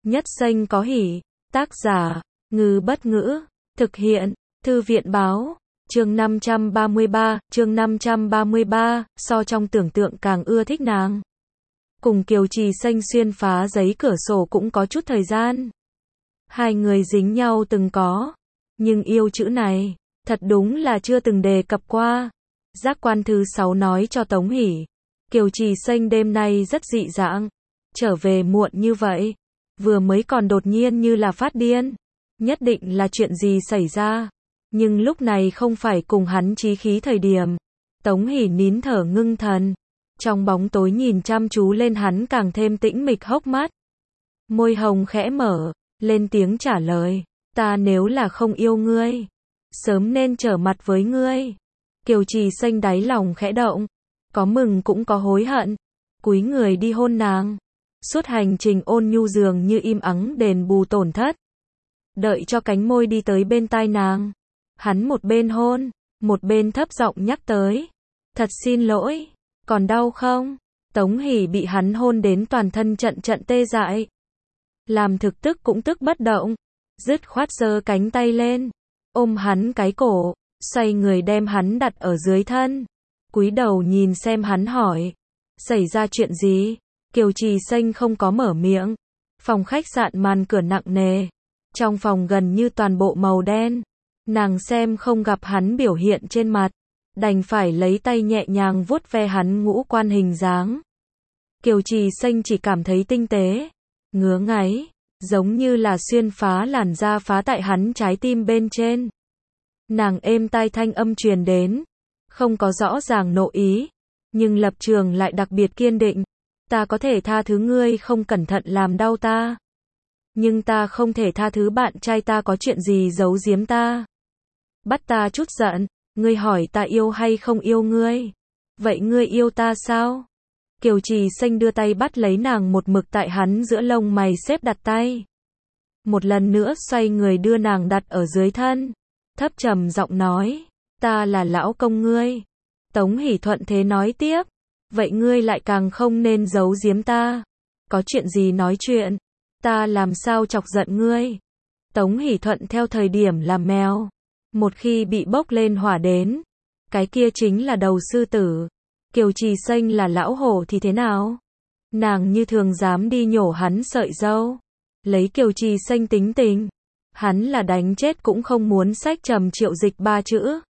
Nhất xanh có hỉ. Tác giả, Ngư Bất Ngữ. Thực hiện, Thư viện Báo. Chương 533, so trong tưởng tượng càng ưa thích nàng. Cùng Kiều Trì Xanh xuyên phá giấy cửa sổ cũng có chút thời gian. Hai người dính nhau từng có. Nhưng yêu chữ này, thật đúng là chưa từng đề cập qua. Giác quan thứ 6 nói cho Tống Hỷ. Kiều Trì Xanh đêm nay rất dị dạng. Trở về muộn như vậy. Vừa mới còn đột nhiên như là phát điên. Nhất định là chuyện gì xảy ra. Nhưng lúc này không phải cùng hắn chí khí thời điểm. Tống Hỷ nín thở ngưng thần. Trong bóng tối nhìn chăm chú lên hắn càng thêm tĩnh mịch hốc mắt. Môi hồng khẽ mở, lên tiếng trả lời. Ta nếu là không yêu ngươi, sớm nên trở mặt với ngươi. Kiều Trì Xanh đáy lòng khẽ động. Có mừng cũng có hối hận. Cúi người đi hôn nàng. Suốt hành trình ôn nhu dường như im ắng đền bù tổn thất. Đợi cho cánh môi đi tới bên tai nàng. Hắn một bên hôn, một bên thấp giọng nhắc tới. Thật xin lỗi, còn đau không? Tống Hỷ bị hắn hôn đến toàn thân trận trận tê dại. Làm thực tức cũng tức bất động. Dứt khoát giơ cánh tay lên. Ôm hắn cái cổ, xoay người đem hắn đặt ở dưới thân. Cúi đầu nhìn xem hắn hỏi. Xảy ra chuyện gì? Kiều Trì Xanh không có mở miệng. Phòng khách sạn màn cửa nặng nề. Trong phòng gần như toàn bộ màu đen. Nàng xem không gặp hắn biểu hiện trên mặt. Đành phải lấy tay nhẹ nhàng vuốt ve hắn ngũ quan hình dáng. Kiều Trì Xanh chỉ cảm thấy tinh tế. Ngứa ngáy. Giống như là xuyên phá làn da phá tại hắn trái tim bên trên. Nàng êm tai thanh âm truyền đến. Không có rõ ràng nội ý. Nhưng lập trường lại đặc biệt kiên định. Ta có thể tha thứ ngươi không cẩn thận làm đau ta. Nhưng ta không thể tha thứ bạn trai ta có chuyện gì giấu giếm ta. Bắt ta chút giận. Ngươi hỏi ta yêu hay không yêu ngươi. Vậy ngươi yêu ta sao? Kiều Trì Xanh đưa tay bắt lấy nàng một mực tại hắn giữa lông mày xếp đặt tay. Một lần nữa xoay người đưa nàng đặt ở dưới thân. Thấp trầm giọng nói. Ta là lão công ngươi. Tống Hỷ thuận thế nói tiếp. Vậy ngươi lại càng không nên giấu giếm ta. Có chuyện gì nói chuyện. Ta làm sao chọc giận ngươi. Tống Hỷ thuận theo thời điểm làm mèo. Một khi bị bốc lên hỏa đến. Cái kia chính là đầu sư tử. Kiều Trì Xanh là lão hổ thì thế nào? Nàng như thường dám đi nhổ hắn sợi râu. Lấy Kiều Trì Xanh tính tình. Hắn là đánh chết cũng không muốn xách Trầm Triệu Dịch 3 chữ.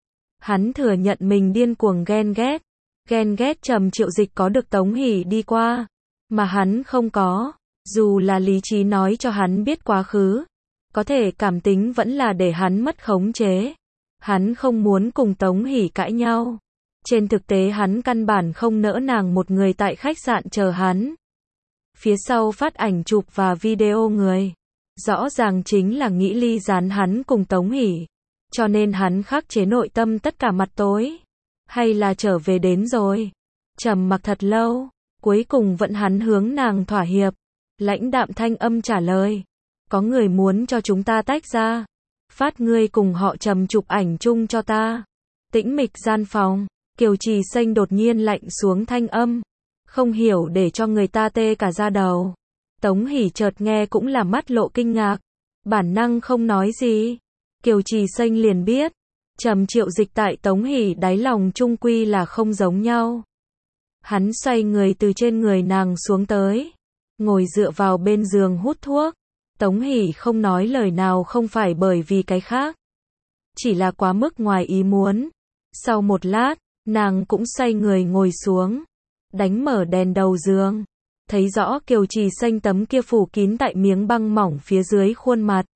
Hắn thừa nhận mình điên cuồng ghen ghét. Ghen ghét Trầm Triệu Dịch có được Tống Hỷ đi qua. Mà hắn không có. Dù là lý trí nói cho hắn biết quá khứ. Có thể cảm tính vẫn là để hắn mất khống chế. Hắn không muốn cùng Tống Hỷ cãi nhau. Trên thực tế hắn căn bản không nỡ nàng một người tại khách sạn chờ hắn. Phía sau phát ảnh chụp và video người. Rõ ràng chính là nghĩ ly gián hắn cùng Tống Hỷ. Cho nên hắn khắc chế nội tâm tất cả mặt tối. Hay là trở về đến rồi. Trầm mặc thật lâu. Cuối cùng vẫn hắn hướng nàng thỏa hiệp. Lãnh đạm thanh âm trả lời. Có người muốn cho chúng ta tách ra. Phát ngươi cùng họ Trầm chụp ảnh chung cho ta. Tĩnh mịch gian phòng. Kiều Trì Xanh đột nhiên lạnh xuống thanh âm. Không hiểu để cho người ta tê cả da đầu. Tống Hỷ chợt nghe cũng là mắt lộ kinh ngạc. Bản năng không nói gì. Kiều Trì Xanh liền biết. Trầm Triệu Dịch tại Tống Hỷ đáy lòng chung quy là không giống nhau. Hắn xoay người từ trên người nàng xuống tới. Ngồi dựa vào bên giường hút thuốc. Tống Hỷ không nói lời nào không phải bởi vì cái khác. Chỉ là quá mức ngoài ý muốn. Sau một lát, nàng cũng xoay người ngồi xuống. Đánh mở đèn đầu giường. Thấy rõ Kiều Trì Xanh tấm kia phủ kín tại miếng băng mỏng phía dưới khuôn mặt.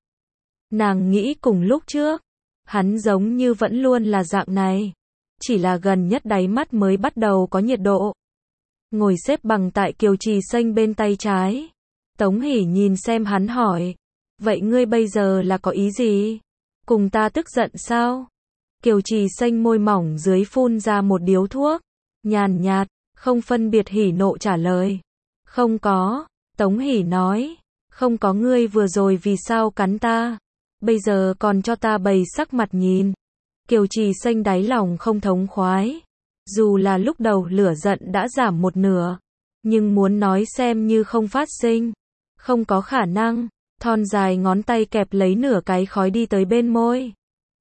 Nàng nghĩ cùng lúc trước. Hắn giống như vẫn luôn là dạng này. Chỉ là gần nhất đáy mắt mới bắt đầu có nhiệt độ. Ngồi xếp bằng tại Kiều Trì Xanh bên tay trái. Tống Hỷ nhìn xem hắn hỏi. Vậy ngươi bây giờ là có ý gì? Cùng ta tức giận sao? Kiều Trì Xanh môi mỏng dưới phun ra một điếu thuốc. Nhàn nhạt, không phân biệt hỉ nộ trả lời. Không có. Tống Hỷ nói. Không có, ngươi vừa rồi vì sao cắn ta? Bây giờ còn cho ta bày sắc mặt nhìn. Kiều Trì Xanh đáy lòng không thống khoái. Dù là lúc đầu lửa giận đã giảm một nửa. Nhưng muốn nói xem như không phát sinh. Không có khả năng. Thon dài ngón tay kẹp lấy nửa cái khói đi tới bên môi.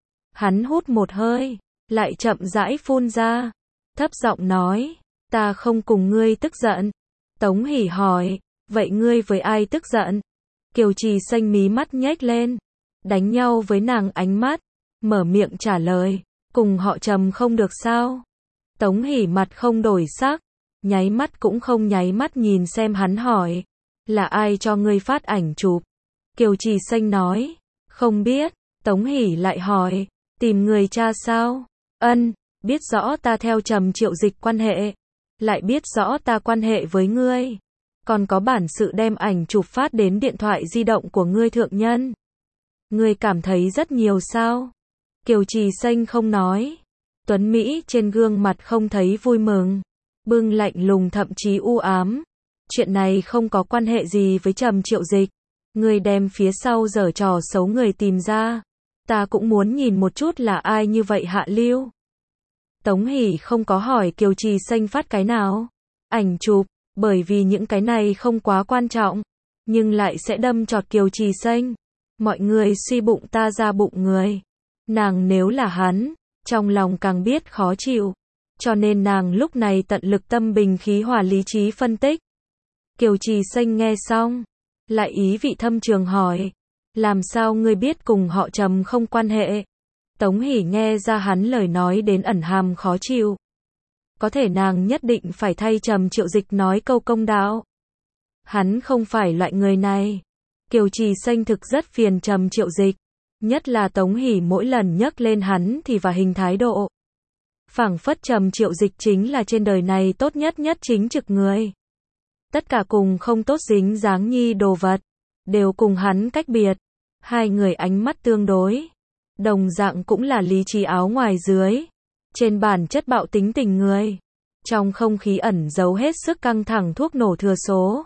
Hắn hút một hơi, lại chậm rãi phun ra. Thấp giọng nói, ta không cùng ngươi tức giận. Tống Hỷ hỏi, vậy ngươi với ai tức giận? Kiều Trì Xanh mí mắt nhếch lên, đánh nhau với nàng ánh mắt, mở miệng trả lời, cùng họ Trầm không được sao? Tống Hỷ mặt không đổi sắc, nháy mắt cũng không nháy mắt nhìn xem hắn hỏi, là ai cho ngươi phát ảnh chụp? Kiều Trì Xanh nói, không biết. Tống Hỷ lại hỏi, tìm người cha sao? Ân, biết rõ ta theo Trầm Triệu Dịch quan hệ, lại biết rõ ta quan hệ với ngươi, còn có bản sự đem ảnh chụp phát đến điện thoại di động của ngươi thượng nhân. Ngươi cảm thấy rất nhiều sao? Kiều Trì Xanh không nói. Tuấn Mỹ trên gương mặt không thấy vui mừng, bưng lạnh lùng thậm chí u ám. Chuyện này không có quan hệ gì với Trầm Triệu Dịch. Ngươi đem phía sau giở trò xấu người tìm ra. Ta cũng muốn nhìn một chút là ai như vậy hạ lưu. Tống Hỷ không có hỏi Kiều Trì Xanh phát cái nào ảnh chụp, bởi vì những cái này không quá quan trọng, nhưng lại sẽ đâm chọt Kiều Trì Xanh. Mọi người suy bụng ta ra bụng người. Nàng nếu là hắn, trong lòng càng biết khó chịu. Cho nên nàng lúc này tận lực tâm bình khí hòa lý trí phân tích. Kiều Trì Xanh nghe xong, lại ý vị thâm trường hỏi, làm sao ngươi biết cùng họ Trầm không quan hệ? Tống Hỷ nghe ra hắn lời nói đến ẩn hàm khó chịu. Có thể nàng nhất định phải thay Trầm Triệu Dịch nói câu công đạo. Hắn không phải loại người này. Kiều Trì Xanh thực rất phiền Trầm Triệu Dịch, nhất là Tống Hỷ mỗi lần nhắc lên hắn thì và hình thái độ. Phảng phất Trầm Triệu Dịch chính là trên đời này tốt nhất nhất chính trực người. Tất cả cùng không tốt dính dáng nhi đồ vật, đều cùng hắn cách biệt. Hai người ánh mắt tương đối, đồng dạng cũng là lý trí áo ngoài dưới, trên bản chất bạo tính tình người. Trong không khí ẩn giấu hết sức căng thẳng thuốc nổ thừa số.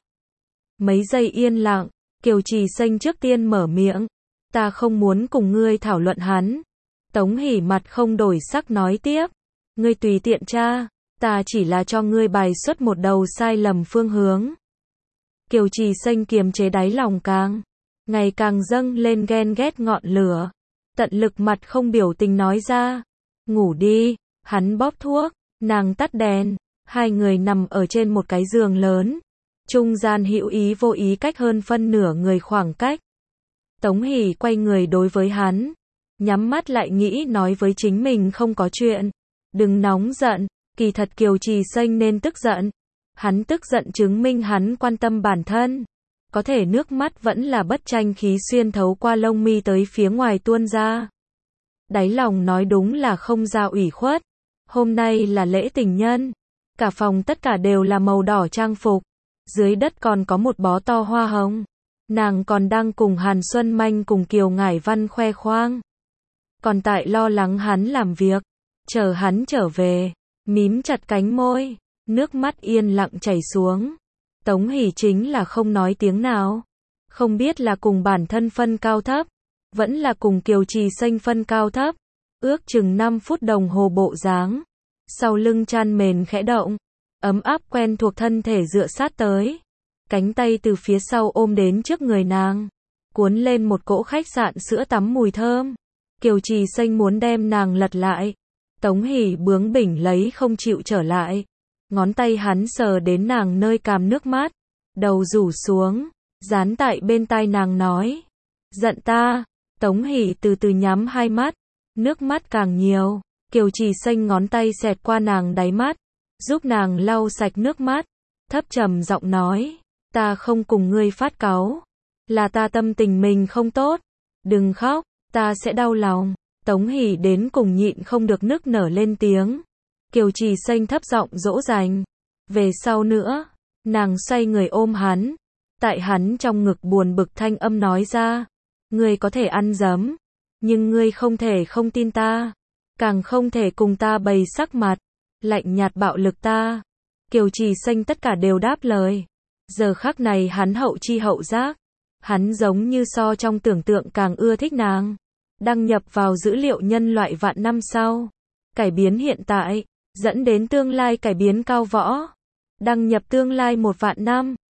Mấy giây yên lặng, Kiều Trì Xanh trước tiên mở miệng, ta không muốn cùng ngươi thảo luận hắn. Tống Hỷ mặt không đổi sắc nói tiếp, ngươi tùy tiện tra, ta chỉ là cho ngươi bài xuất một đầu sai lầm phương hướng. Kiều Trì Xanh kiềm chế đáy lòng ngày càng dâng lên ghen ghét ngọn lửa, tận lực mặt không biểu tình nói ra, ngủ đi. Hắn bóp thuốc, nàng tắt đèn, hai người nằm ở trên một cái giường lớn, trung gian hữu ý vô ý cách hơn phân nửa người khoảng cách. Tống Hỷ quay người đối với hắn, nhắm mắt lại nghĩ nói với chính mình không có chuyện, đừng nóng giận. Kỳ thật Kiều Trì Xanh nên tức giận. Hắn tức giận chứng minh hắn quan tâm bản thân. Có thể nước mắt vẫn là bất tranh khí xuyên thấu qua lông mi tới phía ngoài tuôn ra. Đáy lòng nói đúng là không ra ủy khuất. Hôm nay là lễ tình nhân. Cả phòng tất cả đều là màu đỏ trang phục. Dưới đất còn có một bó to hoa hồng. Nàng còn đang cùng Hàn Xuân Manh cùng Kiều Ngải Văn khoe khoang. Còn tại lo lắng hắn làm việc. Chờ hắn trở về. Mím chặt cánh môi, nước mắt yên lặng chảy xuống. Tống Hỷ chính là không nói tiếng nào. Không biết là cùng bản thân phân cao thấp, vẫn là cùng Kiều Trì Xanh phân cao thấp. Ước chừng 5 phút đồng hồ bộ dáng. Sau lưng chan mền khẽ động, ấm áp quen thuộc thân thể dựa sát tới. Cánh tay từ phía sau ôm đến trước người nàng, cuốn lên một cỗ khách sạn sữa tắm mùi thơm. Kiều Trì Xanh muốn đem nàng lật lại. Tống Hỷ bướng bỉnh lấy không chịu trở lại. Ngón tay hắn sờ đến nàng nơi cằm nước mắt, đầu rủ xuống, dán tại bên tai nàng nói, giận ta. Tống Hỷ từ từ nhắm hai mắt, nước mắt càng nhiều. Kiều Trì Xanh ngón tay xẹt qua nàng đáy mắt, giúp nàng lau sạch nước mắt, thấp trầm giọng nói, ta không cùng ngươi phát cáu, là ta tâm tình mình không tốt, đừng khóc, ta sẽ đau lòng. Tống Hỷ đến cùng nhịn không được nức nở lên tiếng. Kiều Trì Xanh thấp giọng dỗ dành. Về sau nữa, nàng xoay người ôm hắn. Tại hắn trong ngực buồn bực thanh âm nói ra. Ngươi có thể ăn dấm, nhưng ngươi không thể không tin ta. Càng không thể cùng ta bày sắc mặt, lạnh nhạt bạo lực ta. Kiều Trì Xanh tất cả đều đáp lời. Giờ khắc này hắn hậu chi hậu giác. Hắn giống như so trong tưởng tượng càng ưa thích nàng. Đăng nhập vào dữ liệu nhân loại vạn năm sau. Cải biến hiện tại, dẫn đến tương lai cải biến cao võ. Đăng nhập tương lai 1 vạn năm.